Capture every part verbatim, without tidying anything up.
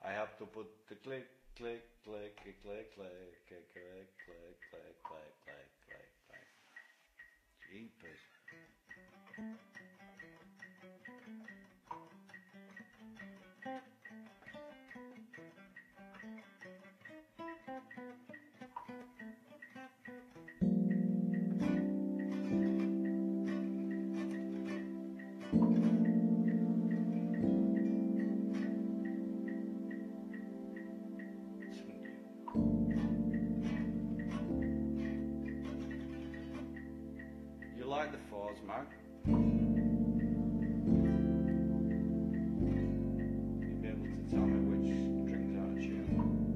I have to put the click, click, click, click, click, click, click, click, click, click, click, click, click, click. Jeepers. You like the fours, Mark? You'll be able to tell me which strings are out of tune.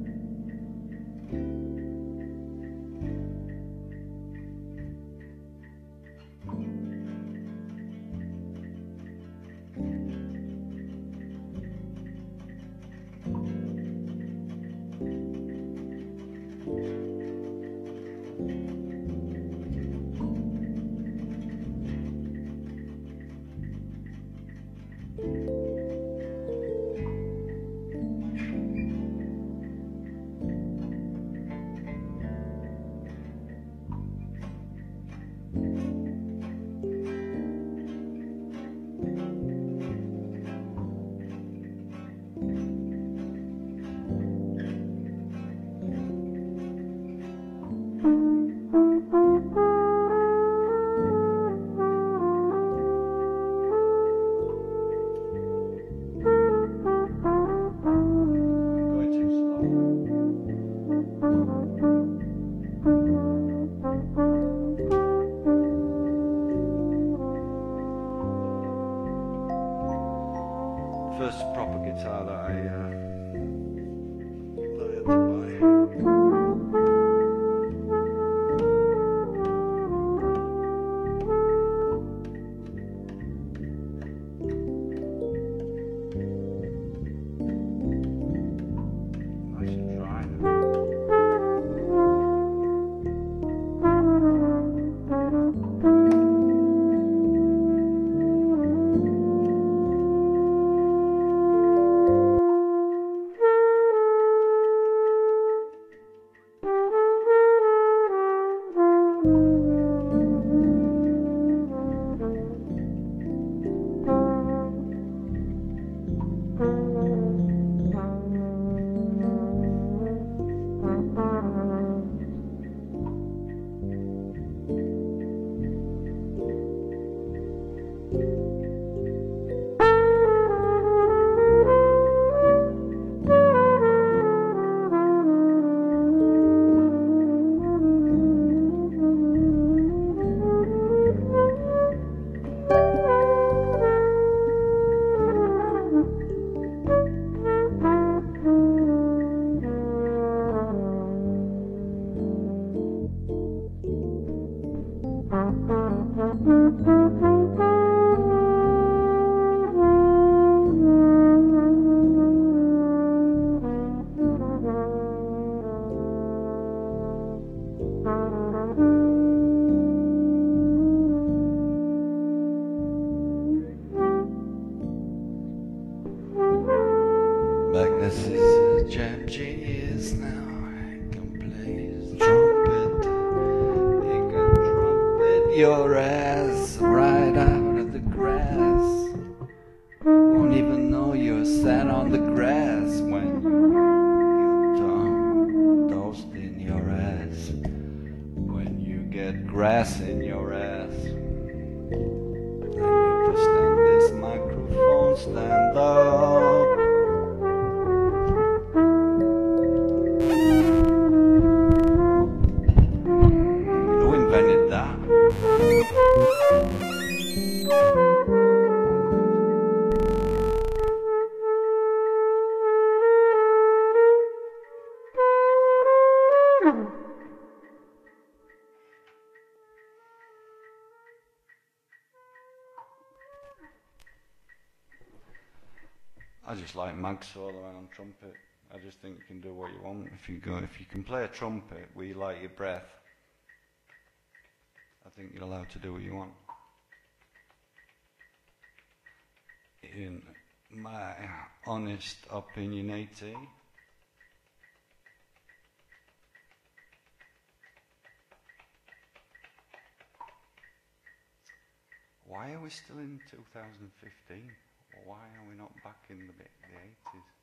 First proper guitar that I, uh, that I had to buy. Nice and dry now. Magnus is a jam genius now. He can play his trumpet. He can trumpet your ass right out of the grass. Won't even know you're sat on the grass when your tongue toast in your ass. When you get grass in your ass. I need to stand this microphone, stand up. Who invented that? I just like mag solo on trumpet. I just think you can do what you want if you go. If you can play a trumpet where you like your breath, I think you're allowed to do what you want. In my honest opinionating. Why are we still in two thousand fifteen? Why are we not back in the, the eighties?